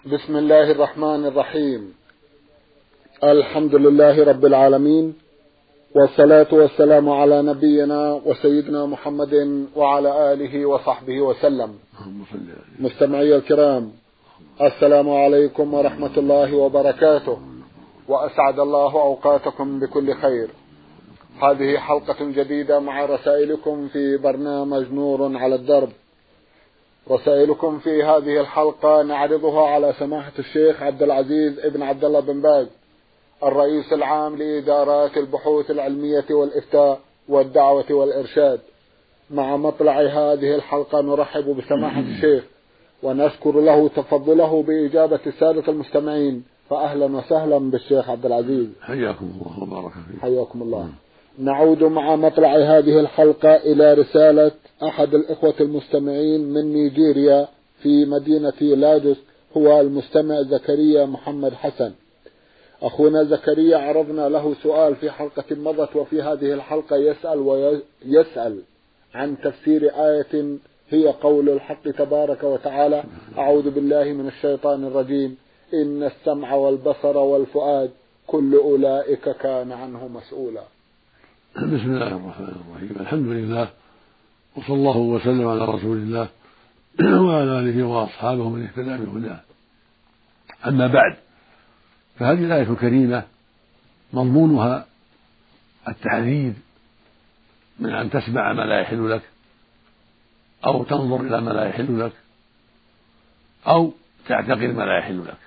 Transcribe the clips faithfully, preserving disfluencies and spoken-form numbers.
بسم الله الرحمن الرحيم. الحمد لله رب العالمين، والصلاة والسلام على نبينا وسيدنا محمد وعلى آله وصحبه وسلم. مستمعي الكرام، السلام عليكم ورحمة الله وبركاته، وأسعد الله أوقاتكم بكل خير. هذه حلقة جديدة مع رسائلكم في برنامج نور على الدرب. رسائلكم في هذه الحلقة نعرضها على سماحة الشيخ عبد العزيز ابن عبد الله بن باز، الرئيس العام لإدارات البحوث العلمية والإفتاء والدعوة والإرشاد. مع مطلع هذه الحلقة نرحب بسماحة الشيخ ونشكر له تفضله بإجابة السادة المستمعين، فأهلا وسهلا بالشيخ عبد العزيز. حياكم الله وبارك فيكم. حياكم الله. نعود مع مطلع هذه الحلقة إلى رسالة أحد الإخوة المستمعين من نيجيريا في مدينة لاجوس، هو المستمع زكريا محمد حسن. أخونا زكريا عرضنا له سؤال في حلقة مضت، وفي هذه الحلقة يسأل ويسأل عن تفسير آية هي قول الحق تبارك وتعالى: أعوذ بالله من الشيطان الرجيم، إن السمع والبصر والفؤاد كل أولئك كان عنه مسؤولا. بسم الله الرحمن الرحيم. الحمد لله، وصلى الله وسلم على رسول الله وعلى آله وأصحابه من اهتدى بهداه. أما بعد، فهذه الآية الكريمة مضمونها التحذير من أن تسمع ما لا يحل لك، أو تنظر إلى ما لا يحل لك، أو تعتقد ما لا يحل لك.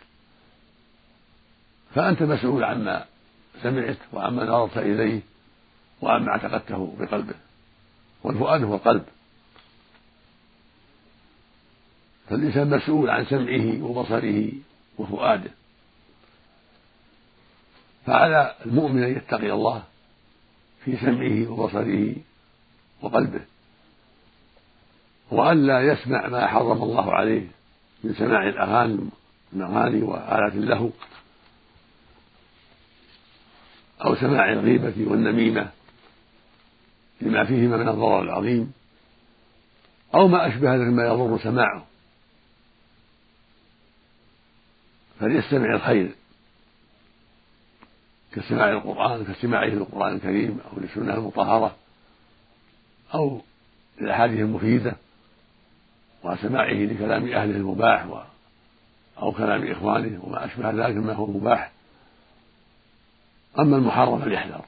فأنت مسؤول عما سمعت وعما نظرت إليه وعما اعتقدته بقلبه، والفؤاد هو القلب. فالإنسان مسؤول عن سمعه وبصره وفؤاده. فعلى المؤمن أن يتقي الله في سمعه وبصره وقلبه، وأن لا يسمع ما حرم الله عليه من سماع الأغاني الأغاني وآلات اللهو، أو سماع الغيبة والنميمة لما فيهما من الضرر العظيم، أو ما أشبه ذلك مما يضر سماعه. فليستمع الخير كسماع القرآن، كسماعه للقرآن الكريم أو للسنة المطهرة، أو للأحاديث المفيدة، وسماعه لكلام أهله المباح و... أو كلام إخوانه وما أشبه ذلك مما هو مباح. أما المحرم فليحذر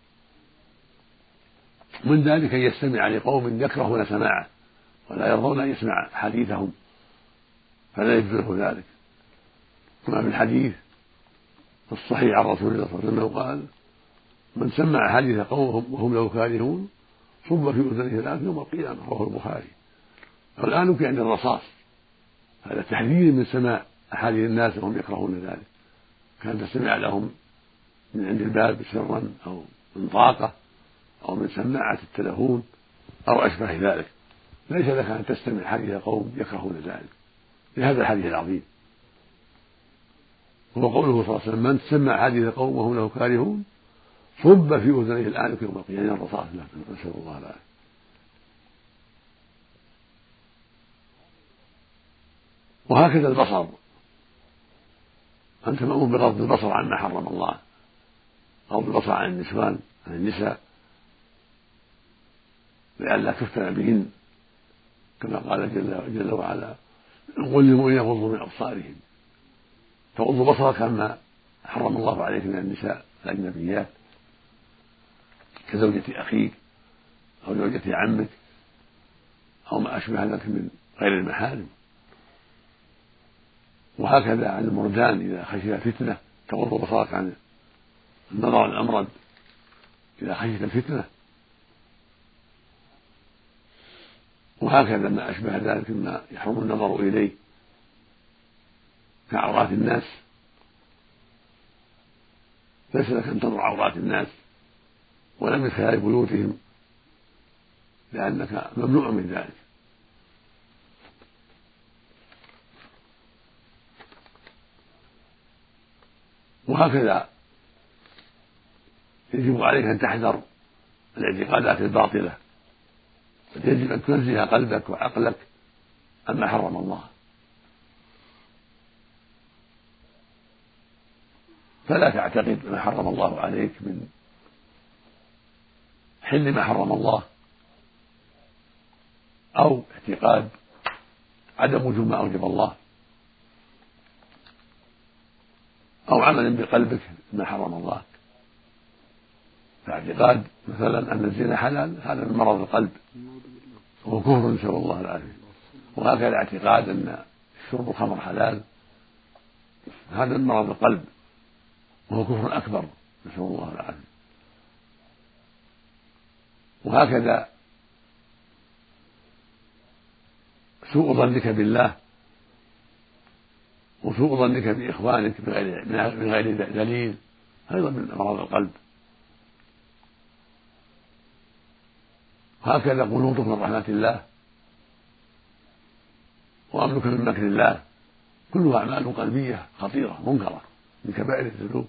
من ذلك، أن يستمع لقوم يكرهون سماعه ولا يرضون أن يسمع حديثهم، فلا يجوز له ذلك. كما في الحديث في الصحيح عن رسول الله صلى الله عليه وسلم قال: من سمع حديث قوم وهم له كارهون صب في أذنه الآن يوم القيامة. رواه البخاري. والآن يعني الرصاص، هذا تحذير من سماع أحاديث الناس وهم يكرهون ذلك، كان تستمع لهم من عند الباب سرا أو من طاقة أو من سماعة التلفون أو أشبه ذلك. ليس لك أن تستمع حديث قوم يكرهون ذلك لهذا الحديث العظيم. هو قوله صلى الله عليه وسلم: من سمع حديث قوم وهم له كارهون صب في أذنيه الآنف يوم القيامة. يعني الرصاص له، نسأل الله العافية. وهكذا البصر، أنت مأمور بغض البصر عما حرم الله، أو بالبصر عن النسوان عن النساء لئلا تفتن بهن، كما قال جل, جل وعلا: قل للمؤمنين يغضوا من أبصارهم. فغض بصرك عما حرم الله عليك من النساء الأجنبيات كزوجة أخيك أو زوجة عمك أو ما أشبه ذلك من غير المحارم. وهكذا عن المردان إذا خشي فتنة تغض بصرك عن النظر الأمرد إذا خشيت الفتنة. وهكذا ما أشبه ذلك مما يحرم النظر إليه كعورات الناس. ليس لك أن تنظر عورات الناس ولا من خلال بيوتهم، لأنك ممنوع من ذلك. وهكذا يجب عليك أن تحذر الاعتقادات الباطلة، يجب أن تنزه قلبك وعقلك عما حرم الله. فلا تعتقد ما حرم الله عليك من حل ما حرم الله، أو اعتقاد عدم وجود ما أوجب الله، أو عمل بقلبك ما حرم الله. فاعتقاد مثلا أن الزنا حلال هذا من مرض القلب وهو كفر، نسأل الله العافية. وهكذا اعتقاد أن شرب الخمر حلال هذا من مرض القلب وهو كفر أكبر، نسأل الله العافية. وهكذا سوء ظنك بالله وسوء ظنك بإخوانك من غير دليل أيضا من أمراض القلب. وهكذا قنوطك من رحمة الله وأمنك من مكر الله كلها أعمال قلبية خطيرة منكرة من كبائر الذنوب.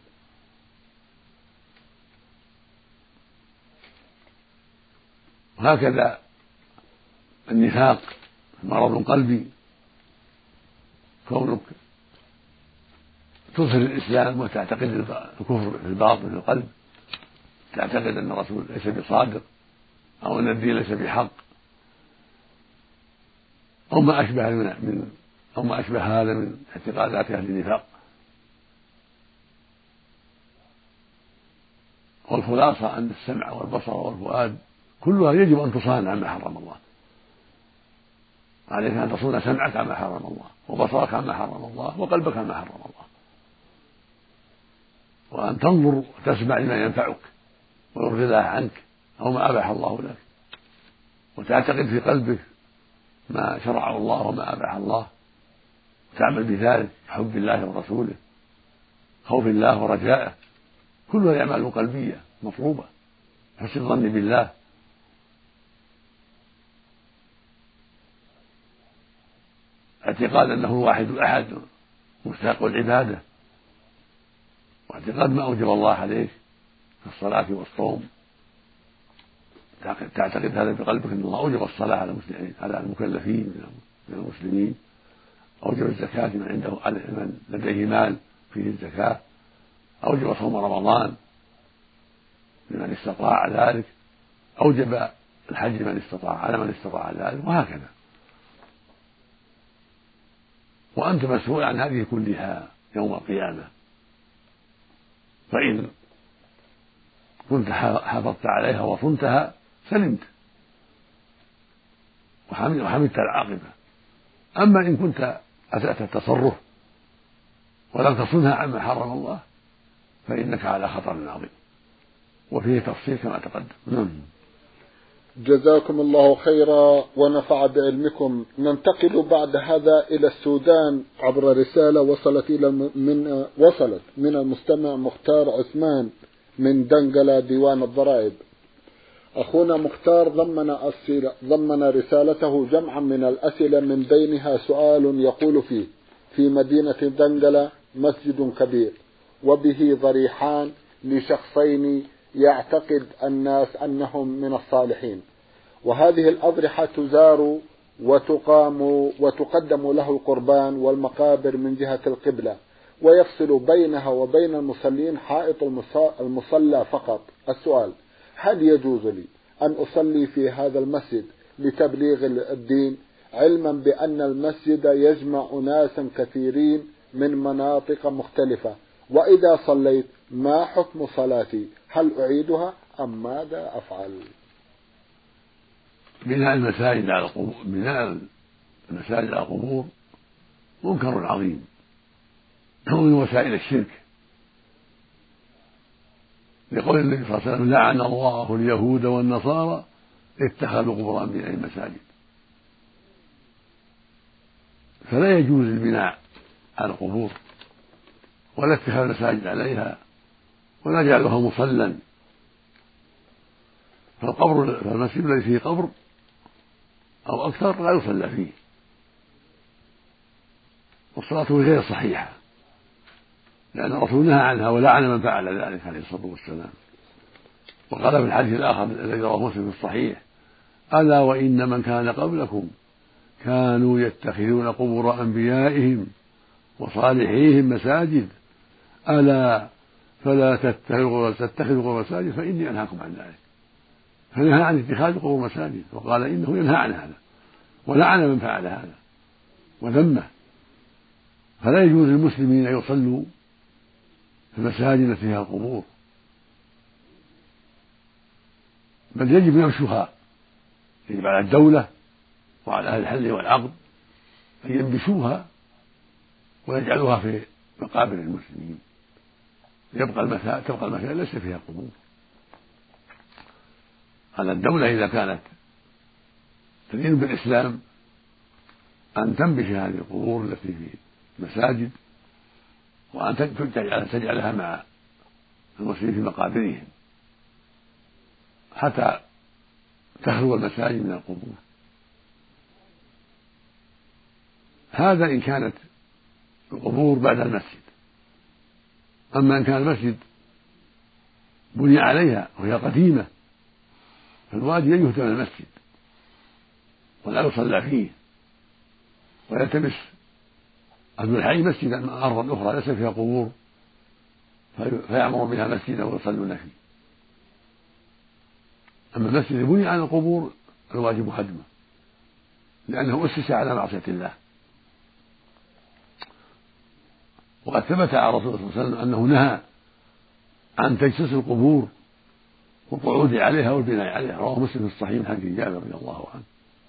وهكذا النفاق مرض قلبي، كونك تظهر الإسلام وتعتقد الكفر في الباطن في القلب، تعتقد أن الرسول ليس بصادق أو أن الدين ليس بحق أو ما أشبه من أو ما أشبه هذا من اعتقادات أهل النفاق. والخلاصة أن السمع والبصر والفؤاد كلها يجب أن تصان عما حرم الله. عليك أن تصون سمعك عما حرم الله، وبصرك عما حرم الله، وقلبك عما حرم الله، وأن تنظر وتسمع لما ينفعك ويرضي الله عنك أو ما أباح الله لك، وتعتقد في قلبك ما شرعه الله وما أباح الله، وتعمل بذلك حب الله ورسوله، خوف الله ورجائه، كلها أعمال قلبية مطلوبة. حسن الظن بالله، اعتقاد أنه الواحد الأحد مستحق العبادة، واعتقاد ما أوجب الله عليك في الصلاة والصوم، تعتقد هذا بقلبك أن الله أوجب الصلاة على المسلمين على المكلفين من المسلمين، أوجب الزكاة من عنده من لديه مال فيه الزكاة، أوجب صوم رمضان لمن استطاع ذلك، أوجب الحج من استطاع على من استطاع ذلك، وهكذا. وأنت مسؤول عن هذه كلها يوم القيامة، فإن كنت حافظت عليها وصنتها سلمت وحمدت العاقبة. أما إن كنت أسأت التصرف ولم تصنها عما حرم الله فإنك على خطر عظيم، وفيه تفصيل كما تقدم. جزاكم الله خيرا ونفع بعلمكم. ننتقل بعد هذا إلى السودان عبر رسالة وصلت إلى من وصلت من المستمع مختار عثمان من دنقلة ديوان الضرائب. أخونا مختار ضمن أسئلة ضمن رسالته جمعا من الأسئلة، من بينها سؤال يقول فيه: في مدينة دنقلة مسجد كبير وبه ضريحان لشخصين يعتقد الناس أنهم من الصالحين، وهذه الأضرحة تزار وتقام وتقدم له القربان والمقابر من جهة القبلة، ويفصل بينها وبين المصلين حائط المصلى فقط. السؤال: هل يجوز لي أن أصلي في هذا المسجد لتبليغ الدين، علما بأن المسجد يجمع ناسا كثيرين من مناطق مختلفة، وإذا صليت ما حكم صلاتي؟ هل أعيدها أم ماذا أفعل؟ بناء المساجد على القبور بناء المساجد على القبور منكر عظيم، هو من وسائل الشرك، لقول النبي صلى الله عليه وسلم: لعن الله اليهود والنصارى اتخذوا قبور أنبيائهم مساجد. فلا يجوز البناء على القبور ولا اتخاذ المساجد عليها ولا جعلها مصلى، فالقبر فالمسجد الذي فيه قبر أو أكثر لا يصلى فيه، والصلاة فيه غير صحيحة، لأن الرسول نهى عنها ولعن من فعل ذلك عليه الصلاة والسلام. وقال في الحديث الآخر الذي رواه مسلم في الصحيح: ألا وإن من كان قبلكم كانوا يتخذون قبور أنبيائهم وصالحيهم مساجد، ألا فلا تتخذوا مساجد فإني أنهاكم عن ذلك. فنهى عن اتخاذ القبور مساجد، وقال إنه ينهى عن هذا، ولعن من فعل هذا وذمه. فلا يجوز للمسلمين أن يصلوا في المساجد فيها القبور، بل يجب نبشها. يجب على الدولة وعلى أهل الحل والعقد أن ينبشوها ويجعلوها في مقابر المسلمين، يبقى المساجد تبقى المساجد ليس فيها قبور. على الدولة إذا كانت تدين بالإسلام أن تنبش هذه القبور التي في المساجد، وأن تجعلها مع المسلمين في مقابرهم حتى تخلو المساجد من القبور. هذا إن كانت القبور بعد المسجد. أما إن كان المسجد بني عليها وهي قديمة فالواجب أن يهدم المسجد ولا يصلى فيه، ويلتمس أهل الحي مسجدا أرضا أخرى ليس فيها قبور فيعمر بها مسجدا ويصلون فيه. أما المسجد بني على القبور الواجب هدمه، لأنه أسس على معصية الله. وقد ثبت عن رسول الله صلى الله عليه وسلم أنه نهى عن تجسيس القبور والقعود عليها والبناء عليها، رواه مسلم في الصحيح من حديث جابر رضي الله عنه.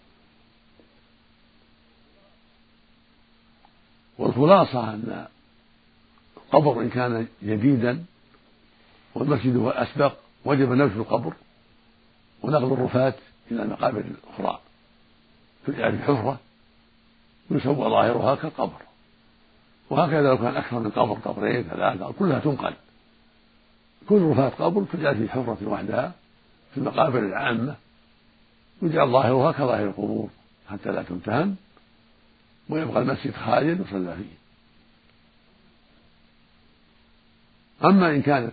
والخلاصة أن القبر إن كان جديدا والمسجد هو الأسبق وجب نبش القبر ونقل الرفاة إلى المقابر الأخرى، تجعل في حفرة يسوى ظاهرها كالقبر. وهكذا لو كان أكثر من قبر، قبرين ثلاثة كلها تنقل، كل رفاة قبر تجعل في حفرة وحدها في المقابر العامة، يجعل ظاهرها كظاهر القبور حتى لا تمتهن، ويبقى المسجد خاليا يصلى فيه. أما إن كانت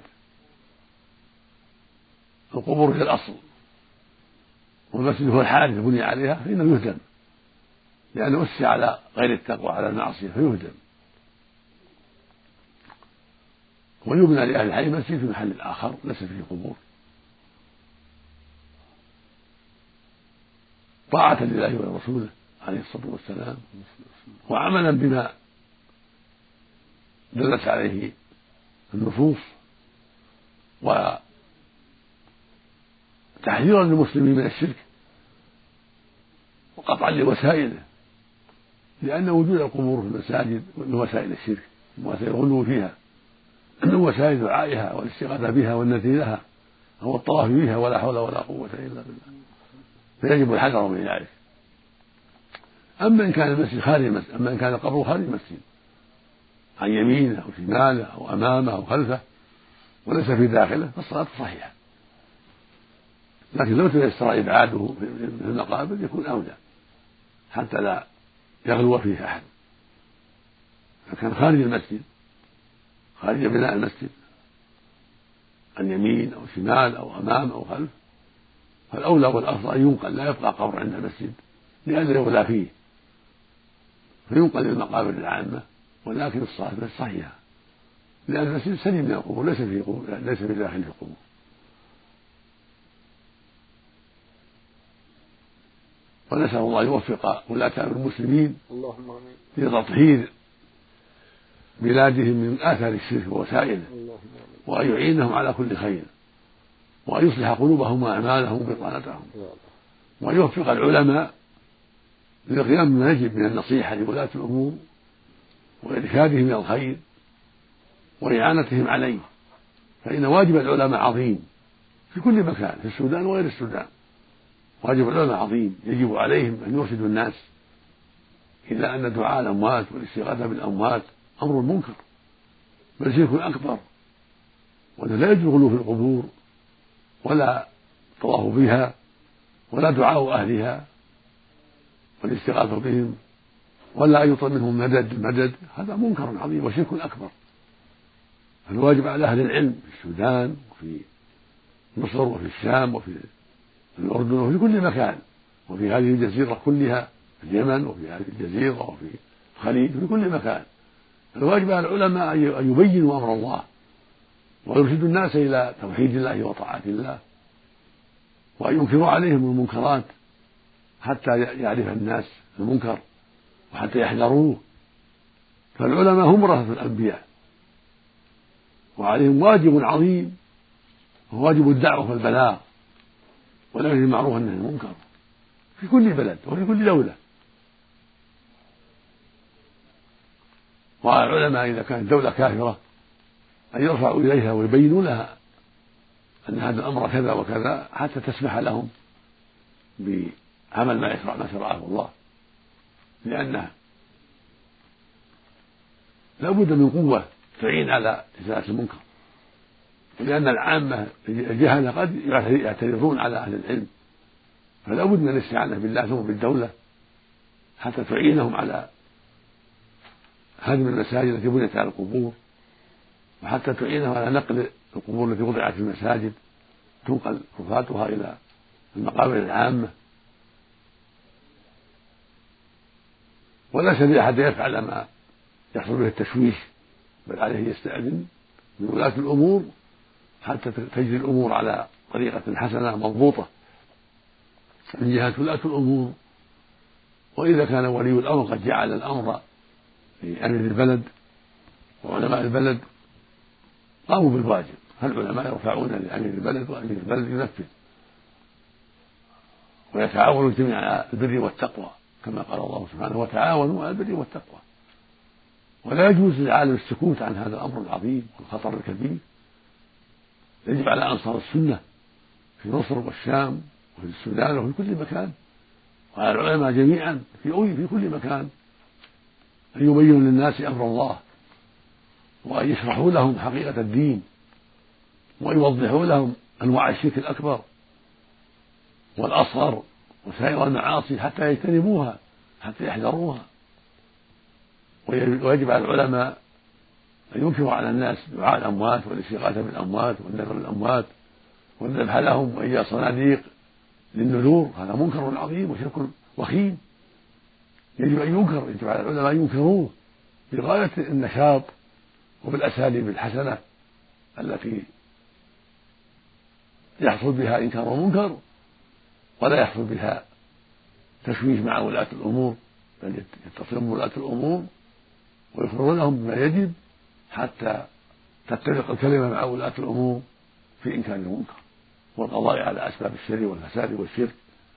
القبور هي الأصل والمسجد هو الحادث بني عليها فإنه يهدم، لأنه أسس على غير التقوى على المعصية فيهدم، ويبنى لأهل الحي مسجد في محل آخر ليس فيه قبور، طاعة لله ولرسوله عليه الصلاة والسلام، وعملا بما دلت عليه النصوص، وتحذيرا للمسلمين من الشرك وقطعا لوسائله، لأن وجود القبور في المساجد من وسائل الشرك ووسائل الغلو فيها، من وسائل دعائها والاستغاثة بها والنذر لها أو الطواف بها، ولا حول ولا قوة إلا بالله، فيجب الحذر من ذلك. أما إن كان المسجد خارج المسجد أما إن كان القبر خارج المسجد عن يمينه أو شماله أو أمامه أو خلفه وليس في داخله فالصلاة صحيحة، لكن لو تيسر إبعاده في المقابر يكون أولى حتى لا يغلو فيه أحد. فكان خارج المسجد خارج بناء المسجد عن يمين أو شمال أو أمام أو خلف فالأولى والأفضل أن ينقل، لا يبقى قبر عند المسجد لئلا يغلى فيه، فينقل للمقابر العامة، ولكن الصلاة صحيحة لأن المسجد سليم من القبور ليس فيه قبور ليس في داخله قبور. ونسأل الله يوفق ولاة أمر المسلمين لتطهير بلادهم من آثار الشرك ووسائله، وأن يعينهم على كل خير، وأن يصلح قلوبهم وأعمالهم وبطانتهم، وأن يوفق العلماء للقيام بما يجب من النصيحة لولاة الأمور وإرشادهم إلى الخير وإعانتهم عليه، فإن واجب العلماء عظيم في كل مكان في السودان وغير السودان. واجب العلماء عظيم، يجب عليهم أن يرشدوا الناس إلى أن دعاء الأموات والاستغاثة بالأموات أمر منكر بل شرك أكبر، وأنه لا يجوز الغلو في القبور ولا طواف بها ولا دعاء أهلها والاستغاثة بهم ولا أن يطلب منهم مدد مدد هذا منكر عظيم وشرك أكبر. فالواجب على أهل العلم في السودان وفي مصر وفي الشام وفي الأردن وفي كل مكان وفي هذه الجزيرة كلها في اليمن وفي هذه الجزيرة وفي الخليج في كل مكان، الواجب على العلماء أن يبينوا أمر الله ويرشد الناس إلى توحيد الله وطاعة الله، وأن ينكروا عليهم المنكرات حتى يعرف الناس المنكر وحتى يحذروه. فالعلماء هم ورثة الأنبياء، وعليهم واجب عظيم وهو واجب الدعوة والبلاغ والأمر بالمعروف والنهي عن المنكر في كل بلد وفي كل دولة. وعلى العلماء إذا كانت دولة كافرة أن يرفعوا إليها ويبينوا لها أن هذا الأمر كذا وكذا حتى تسمح لهم بعمل ما يشرع ما شرعه الله، لأنها لا بد من قوة تعين على إزالة المنكر، ولأن العامة الجهلة قد يعترضون على أهل العلم، فلا بد من الاستعانة بالله ثم بالدولة حتى تعينهم على هدم المساجد التي بنيت على القبور، وحتى تعينهم على نقل القبور التي وضعت في المساجد تنقل رفاتها إلى المقابر العامة. وليس لأحد يفعل ما يحصل به التشويش، بل عليه يستأذن من ولاة الأمور حتى تجري الأمور على طريقة حسنة مضبوطة من جهة ولاة الأمور. وإذا كان ولي الأمر قد جعل الأمر لأمير البلد وعلماء البلد قاموا بالواجب، فالعلماء يرفعون لأمير البلد وأمير البلد ينفذ، ويتعاونوا الجميع على البر والتقوى كما قال الله سبحانه وتعاونوا على البر والتقوى. ولا يجوز للعالم السكوت عن هذا الأمر العظيم والخطر الكبير. يجب على أنصار السنة في مصر والشام وفي السودان وفي كل مكان، وعلى العلماء جميعا في في كل مكان أن يبينوا للناس أمر الله، وأن يشرحوا لهم حقيقة الدين، وأن يوضحوا لهم أنواع الشرك الأكبر والأصغر وسائر المعاصي حتى يجتنبوها حتى يحذروها. ويجب على العلماء أن ينكروا على الناس دعاء الأموات والاستغاثة بالأموات والنذر للأموات والذبح لهم وإيجاد صناديق للنذور، هذا منكر عظيم وشرك وخيم يجب أن ينكر. يجب على العلماء أن ينكروه بغاية النشاط وبالأساليب الحسنة التي يحصل بها إنكار المنكر ولا يحصل بها تشويش مع ولاة الأمور، بل يتصلون بولاة الأمور ويخبرون لهم بما يجب حتى تتفق الكلمة مع ولاة الأمور في إنكار المنكر والقضاء على أسباب الشر والفساد والشرك.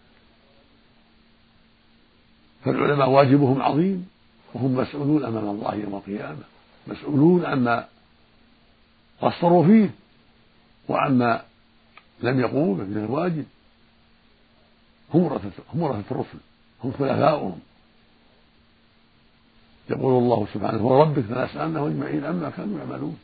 فالعلماء واجبهم عظيم، وهم مسؤولون أمام الله يوم القيامة، مسؤولون عما قصروا فيه وعما لم يقوموا به من الواجب. هم ورثة هم ورثة الرسل، هم خلفاؤهم. يقول الله سبحانه وربك لنسألنهم أجمعين عما كانوا يعملون.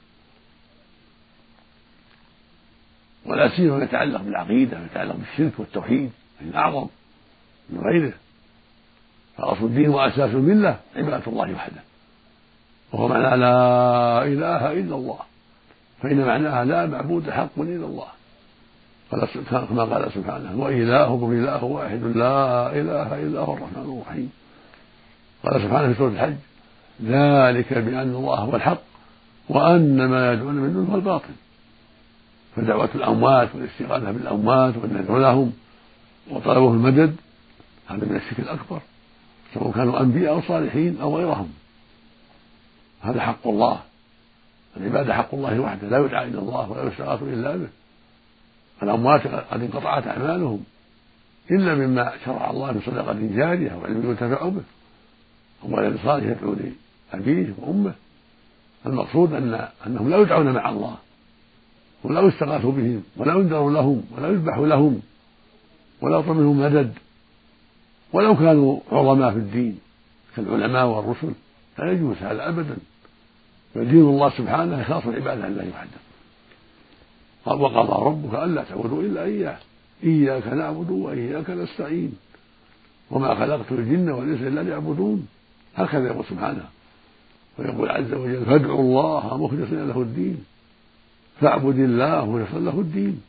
ولا سيما يتعلق بالعقيدة ويتعلق بالشرك والتوحيد الأعظم من غيره. فأصل الدين وأساس الملة عبادة الله وحده، وهو معنى لا إله إلا الله، فإن معناها لا معبود حق إلا الله، كما قال سبحانه وإلهكم إله واحد لا إله إلا هو الرحمن الرحيم. قال سبحانه في سورة الحج ذلك بأن الله هو الحق وأن ما يدعون من دونه هو الباطل. فدعوة الأموات والاستغاثة بالأموات والنذر لهم وطلبهم المدد هذا من الشرك الأكبر، سواء كانوا أنبياء أو صالحين أو غيرهم. هذا حق الله، العبادة حق الله وحده، لا يدعى إلا الله ولا يستغاث إلا به. الأموات قد انقطعت أعمالهم إلا مما شرع الله من صدقة جارية وعلم ينتفع به أو ولد صالح يدعو لأبيه وأمه. المقصود أن أنهم لا يدعون مع الله ولا يستغاث بهم ولا ينذر لهم ولا يذبح لهم ولا يطلب منهم مدد ولو كانوا عظماء في الدين كالعلماء والرسل، لا يجوز هذا أبدا. فدين الله سبحانه خاص العبادة لله وحده. وقضى ربك ألا تعبدوا إلا إياه إياك نعبد وإياك نستعين وما خلقت الجن والإنس إلا ليعبدون. هكذا يقول سبحانه، ويقول عز وجل فادعوا الله مخلصين له الدين فاعبد الله مخلصا له الدين.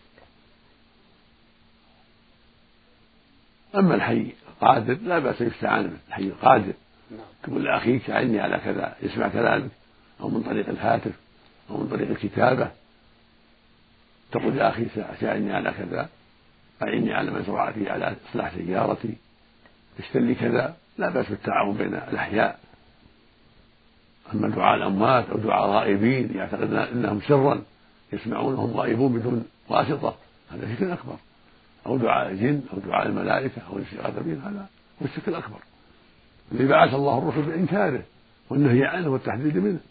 أما الحي القادر لا بأس يستعان به، الحي القادر تقول لأخيك أعني على كذا يسمع كلامك أو من طريق الهاتف أو من طريق الكتابة، تقول يا أخي ساعدني على كذا، أعني على مزرعتي، على إصلاح سيارتي، اشتري لي كذا، لا بأس بالتعاون بين الأحياء. أما دعاء الأموات أو دعاء غائبين يعتقد أنهم سرا يسمعونهم غائبون بدون واسطة، هذا شرك أكبر. أو دعاء الجن أو دعاء الملائكة أو الاستغاثة بهم، هذا هو الشرك الأكبر الذي بعث الله الرسل بإنكاره والنهي عنه والتحذير منه،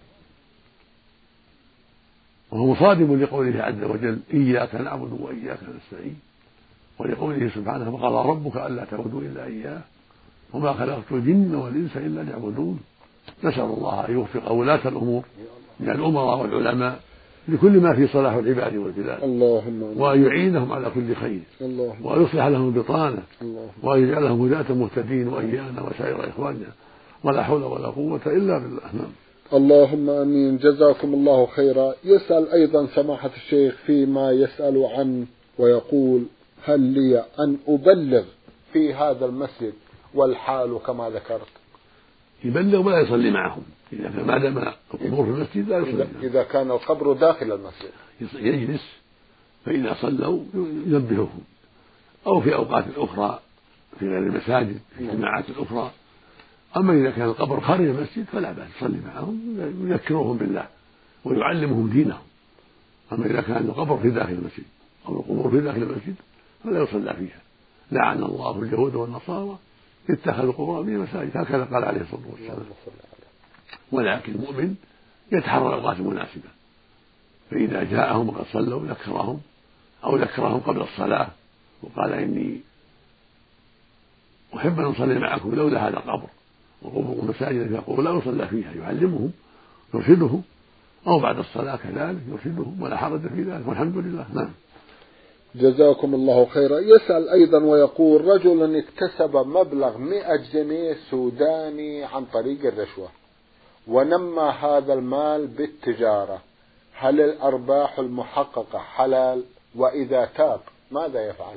وهو مصادم لقوله عز وجل إياك نعبد وإياك نستعين، ولقوله سبحانه وقضى ربك ألا تعبدوا إلا إياه وما خلقت الجن والإنس إلا ليعبدون. نسأل الله أن يوفق ولاة الأمور من الأمراء والعلماء لكل ما في صلاح العباد والبلاد، وأن يعينهم على كل خير، وأن يصلح لهم البطانة، وأن يجعلهم هداة مهتدين وإيانا وسائر إخواننا، ولا حول ولا قوة إلا بالله. نعم. اللهم آمين. جزاكم الله خيرا. يسأل أيضا سماحة الشيخ فيما يسأل عنه ويقول: هل لي أن أبلغ في هذا المسجد والحال كما ذكرت؟ يبلغ ولا يصلي معهم، إذا كان ما دام القبور في المسجد لا يصلي معهم. إذا كان القبر داخل المسجد يجلس، فإذا صلوا ينبههم، أو في أوقات أخرى في غير المساجد في اجتماعات أخرى. أما إذا كان القبر خارج المسجد فلا بأس يصلي معهم، يذكرهم بالله ويعلمهم دينهم. أما إذا كان القبر في داخل المسجد أو القبور في داخل المسجد فلا يصلى فيها. لعن الله اليهود والنصارى اتخذوا قبورهم مساجد، هكذا قال عليه الصلاة والسلام. ولكن المؤمن يتحرى الأوقات المناسبة، فإذا جاءهم وقد صلوا ذكرهم، أو ذكرهم قبل الصلاة وقال إني أحب أن أصلي معكم لولا هذا القبر وقبور مساجد فيقول لا يصلى فيها، يعلمهم يرشدهم، أو بعد الصلاة كذلك يرشدهم، ولا حرج في ذلك، والحمد لله. نعم. جزاكم الله خيرا. يسأل أيضا ويقول: رجل اكتسب مبلغ مئة جنيه سوداني عن طريق الرشوة ونمى هذا المال بالتجارة، هل الأرباح المحققة حلال؟ وإذا تاب ماذا يفعل؟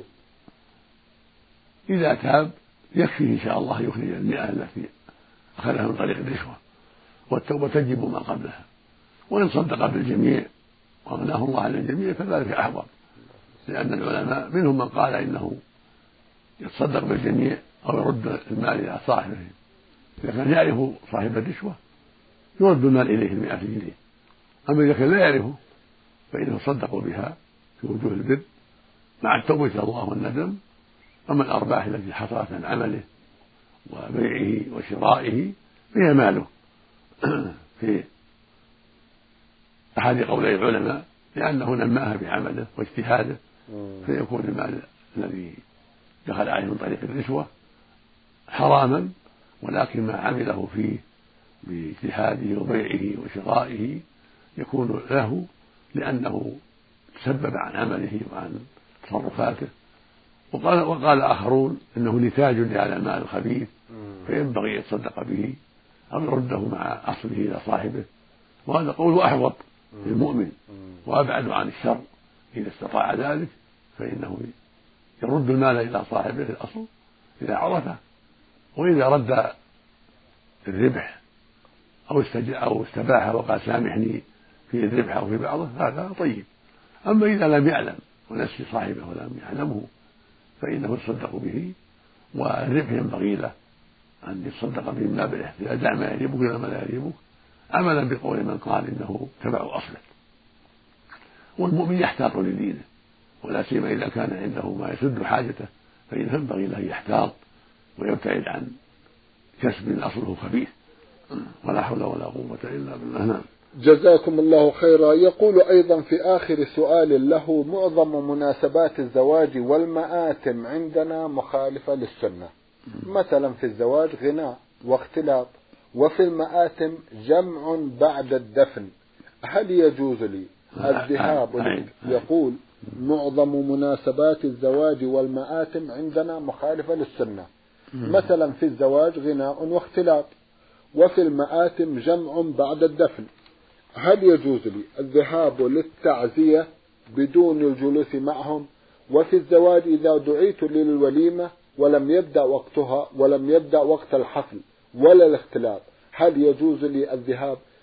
إذا تاب يكفي إن شاء الله يخرج المئة التي أخذها من طريق الرشوة، والتوبة تجب ما قبلها. وإن صدق بالجميع وأغناه الله عن الجميع فذلك أحوط، لأن العلماء منهم من قال إنه يتصدق بالجميع أو يرد المال إلى صاحبه. إذا كان يعرف صاحب الرشوة يرد المال إليه المئة جنيه. أما إذا كان لا يعرفه فإنه صدقوا بها في وجوه البر مع التوبة إلى الله والندم. أما الأرباح التي حصلت عن عمله وبيعه وشرائه فهي ماله في أحد قولي العلماء، لأنه نماها بعمله واجتهاده، فيكون المال الذي دخل عليه من طريق الرشوة حراما، ولكن ما عمله فيه باجتهاده وبيعه وشرائه يكون له، لأنه تسبب عن عمله وعن تصرفاته. وقال, وقال آخرون إنه نتاج لهذا المال الخبيث، فينبغي يتصدق به أو يرده مع أصله إلى صاحبه، وهذا قول أحوط للمؤمن وأبعد عن الشر. إذا استطاع ذلك فإنه يرد المال إلى صاحبه الأصل إذا عرفه، وإذا رد الربح أو أو استباح وقال سامحني في الربح أو في بعضه هذا طيب. أما إذا لم يعلم ونسي صاحبه ولم يعلمه فإنه يتصدق به، والربح ينبغي له أن يتصدق به مما بالاحتياج، دع ما يريبك إلى ما لا يريبك، عملا بقول من قال إنه تبع أصله. والمؤمن يحتاط لدينه، ولا سيما إذا كان عنده ما يسد حاجته فإنه ينبغي له يحتاط ويبتعد عن كسب أصله خبيث، ولا حول ولا قوة إلا بالله. نعم. جزاكم الله خيرا. يقول أيضا في آخر سؤال له: معظم مناسبات الزواج والمآتم عندنا مخالفة للسنة، مثلا في الزواج غناء واختلاط، وفي المآتم جمع بعد الدفن، هل يجوز لي الذهاب؟ يقول: معظم مناسبات الزواج والمآتم عندنا مخالفة للسنة، مثلا في الزواج غناء واختلاط، وفي المآتم جمع بعد الدفن، هل يجوز لي الذهاب للتعزية بدون الجلوس معهم؟ وفي الزواج إذا دعيت للوليمة ولم يبدأ وقتها ولم يبدأ وقت الحفل ولا الاختلاط، هل يجوز لي الذهاب؟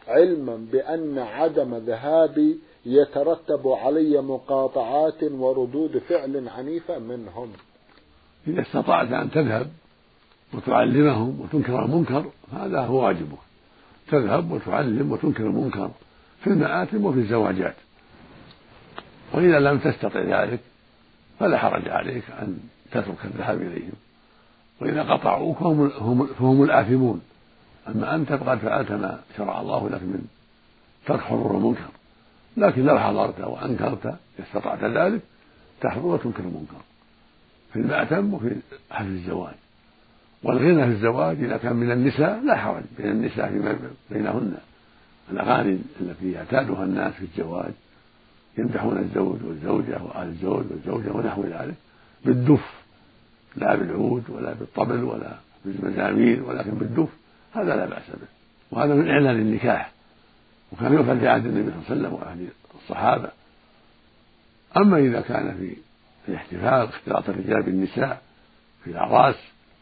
علما بأن عدم ذهابي يترتب علي مقاطعات وردود فعل عنيفة منهم. إذا استطعت أن تذهب وتعلمهم وتنكر المنكر هذا هو واجبك، تذهب وتعلم وتنكر المنكر في المآتم وفي الزواجات. وإذا لم تستطع ذلك فلا حرج عليك أن تترك الذهاب إليهم، وإذا قطعوك فهم, فهم الآثمون. أما أنت فقد فعلت ما شرع الله لك من ترك حضور المنكر، لكن لو حضرت وأنكرت استطعت ذلك تحضر وتنكر المنكر في المأتم وفي حفل الزواج. والغنى في الزواج إذا كان من النساء لا حرج، بين النساء فيما بينهن الأغاني التي يعتادها الناس في الزواج يمدحون الزوج والزوجة وأهل الزوج والزوجة ونحو ذلك بالدف، لا بالعود ولا بالطبل ولا بالمزامير ولكن بالدف، هذا لا بأس به، وهذا من إعلان النكاح، وكان يفعل في عهد النبي صلى الله عليه وسلم وعهد الصحابة. أما إذا كان في الاحتفال اختلاط الرجال بالنساء في الأعراس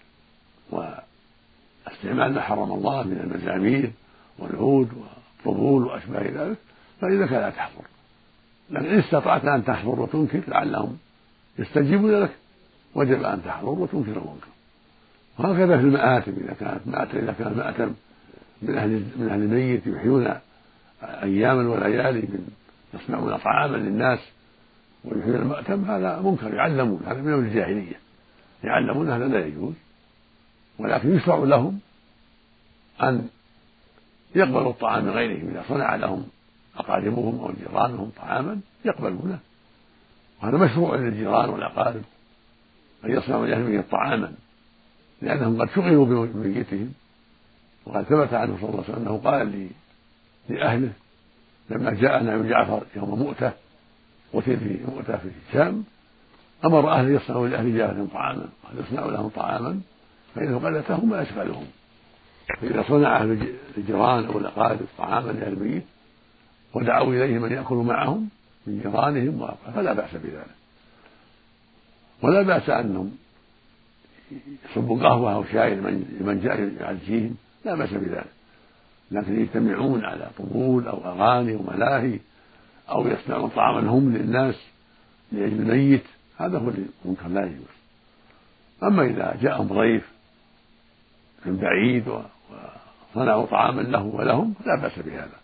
واستعمال ما حرم الله من المزامير والعود والطبول وأشباه ذلك فإذا كان لا تحضر، لكن إن استطعت أن تحضر وتنكر لعلهم يستجيبون لك وجب أن تحضر وتنكر المنكر. وهكذا في المآتم إذا كانت مآتم إذا كان مأتم من أهل من أهل الميت يحيون أياما وليالي من يصنعون طعاما للناس ويحيون المأتم، هذا منكر يعلمون، هذا من الجاهلية يعلمون هذا لا يجوز، ولكن يشرع لهم أن يقبلوا الطعام من غيرهم. إذا صنع لهم أقاربهم أو جيرانهم طعاما يقبلونه، وهذا مشروع للجيران والأقارب أن يصنعوا لأهل الميت طعاما لأنهم قد شغلوا بميتهم. وقد ثبت عنه صلى الله عليه وسلم أنه قال لأهله لما جاء نبي جعفر يوم مؤتة قتل في مؤتة في الشام أمر أهله يصنعوا لأهل جعفر طعاما، قال يصنعوا لهم طعاما فإنه قلتهم ما أشغلهم. فإذا صنع أهل الجيران أو الأقارب طعاما لأهل الميت ودعوا إليهم أن يأكلوا معهم من جيرانهم فلا بأس بذلك، ولا بأس أنهم يصبوا قهوة أو شاي لمن جاء يعزيهم، لا بأس بذلك، لكن يجتمعون على طبول أو أغاني وملاهي أو يصنعون طعاما هم للناس لأجل الميت هذا هو المنكر لا يجوز. أما إذا جاءهم ضيف من بعيد وصنعوا طعاما له ولهم لا بأس بهذا،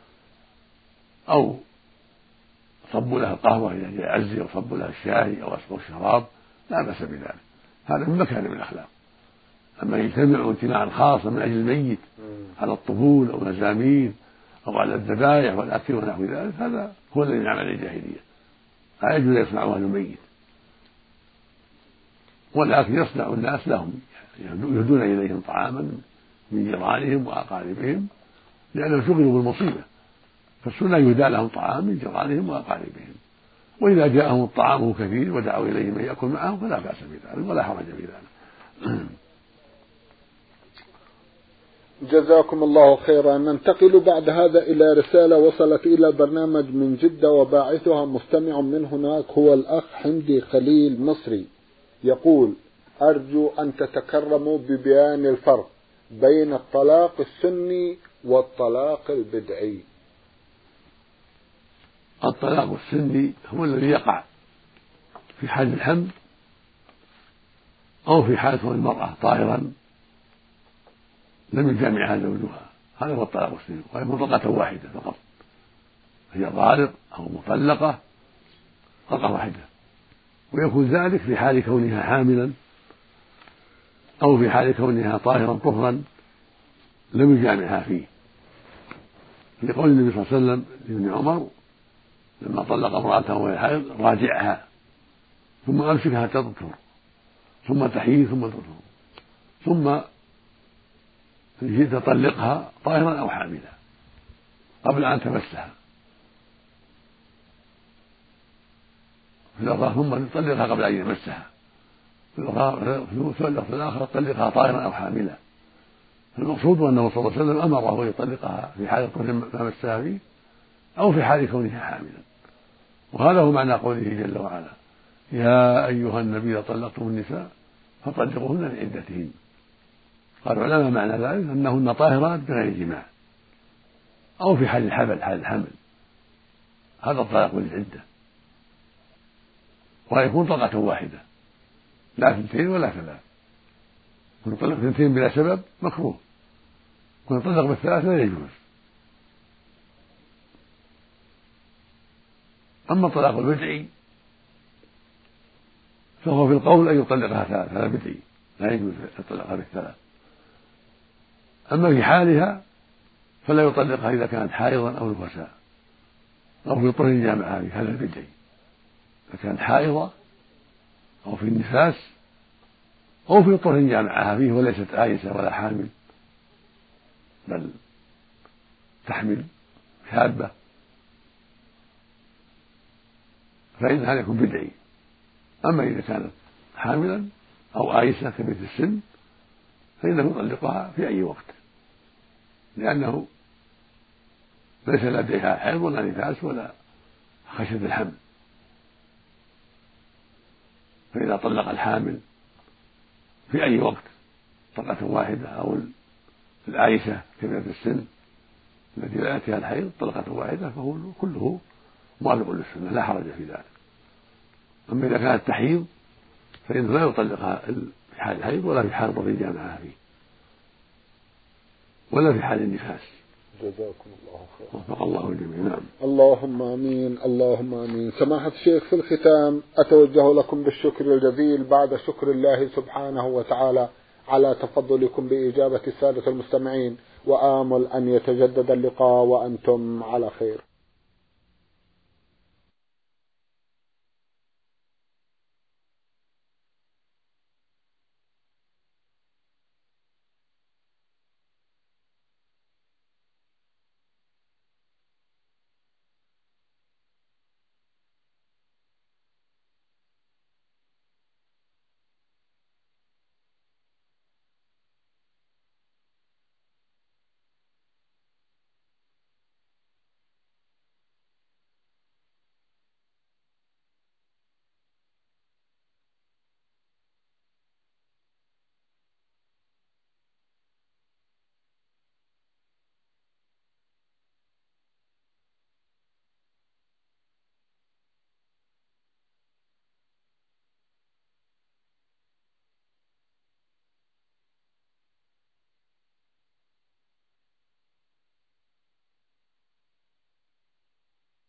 أو صبوا لها القهوة إذا جاء يعزي أو صبوا لها الشاي أو أسقوا الشراب لا بأس بذلك، هذا من مكارم الأخلاق. أما يجتمعوا اجتماعا خاصا من أجل الميت على الطبول أو المزامير أو على الذبائح والأكل ونحو ذلك هذا هو الذي من عمل الجاهلية، لا يجوز يصنعه أهل الميت، ولكن يصنع الناس لهم يهدون إليهم طعاما من جيرانهم وأقاربهم لأنهم شغلوا بالمصيبة، فالسنة يهدى لهم طعام من جيرانهم وأقاربهم. وإذا جاءهم الطعام كثير ودعوا إليهم أن يأكل معهم فلا بأس بذلك ولا حرج بذلك. جزاكم الله خيرا. ننتقل بعد هذا إلى رسالة وصلت إلى البرنامج من جدة وباعثها مستمع من هناك هو الأخ حمدي خليل مصري، يقول: أرجو أن تتكرموا ببيان الفرق بين الطلاق السني والطلاق البدعي. الطلاق السني هو الذي يقع في حال الحمل أو في حال كون المرأة طاهرا لم يجامعها زوجها، هذا هو الطلاق السني، وهي مطلقة واحدة فقط، هي طالق أو مطلقة طلقة واحدة، ويكون ذلك في حال كونها حاملا أو في حال كونها طاهرا طهرا لم يجامعها فيه، في قول النبي صلى الله عليه وسلم لابن عمر لما طلق امرأته وهي حائض: راجعها ثم أمسكها تذكر ثم تحيي ثم تطهر ثم تطلقها طاهرا أو حاملا قبل أن تمسها، ثم تطلقها قبل أن يمسها، في اللفظ الآخر تطلقها طاهرا أو حاملا. المقصود أنه صلى الله عليه وسلم أمره يطلقها في حال كون ما مسها فيه أو في حال كونها حاملا، وهذا هو معنى قوله جل وعلا: يا أيها النبي إذا طلقتم النساء فطلقوهن لعدتهن. قال العلماء معنى ذلك أنهن طاهرات بغير جماع أو في حال الحمل حال الحمل، هذا الطلاق بالعدة، ويكون طلقة واحدة لا اثنتين ولا ثلاث. كن طلق اثنتين بلا سبب مكروه، كن طلق بالثلاث لا يجوز. أما الطلاق البدعي فهو في القول أن يطلقها ثلاث، هذا بدعي لا يجوز يطلقها بالثلاث. أما في حالها فلا يطلقها إذا كانت حائضا أو نفساء أو في طهر جامعها، هذا البدعي. إذا كانت حائضة أو في النفاس أو في طهر جامعها فيه وليست آيسة ولا حامل بل تحمل شابة، فإن هذا يكون بدعي. أما إذا كانت حاملا أو آيسة كبيرة السن فإنه يطلقها في أي وقت، لأنه ليس لديها حيض ولا نفاس ولا خشية الحمل. فإذا طلق الحامل في أي وقت طلقة واحدة أو العائشة كبيرة السن التي لا يأتيها الحيض طلقة واحدة فهو كله موافق للسنة لا حرج في ذلك. أما إذا كانت تحيض فإنه لا يطلقها في حال الحيض ولا في حال ضرر جامعها فيه ولا في حال النفاس. جزاكم الله خير. وفق الله الجميع. نعم. اللهم آمين اللهم آمين. سماحة الشيخ، في الختام أتوجه لكم بالشكر الجزيل بعد شكر الله سبحانه وتعالى على تفضلكم بإجابة السادة المستمعين، وآمل أن يتجدد اللقاء وأنتم على خير.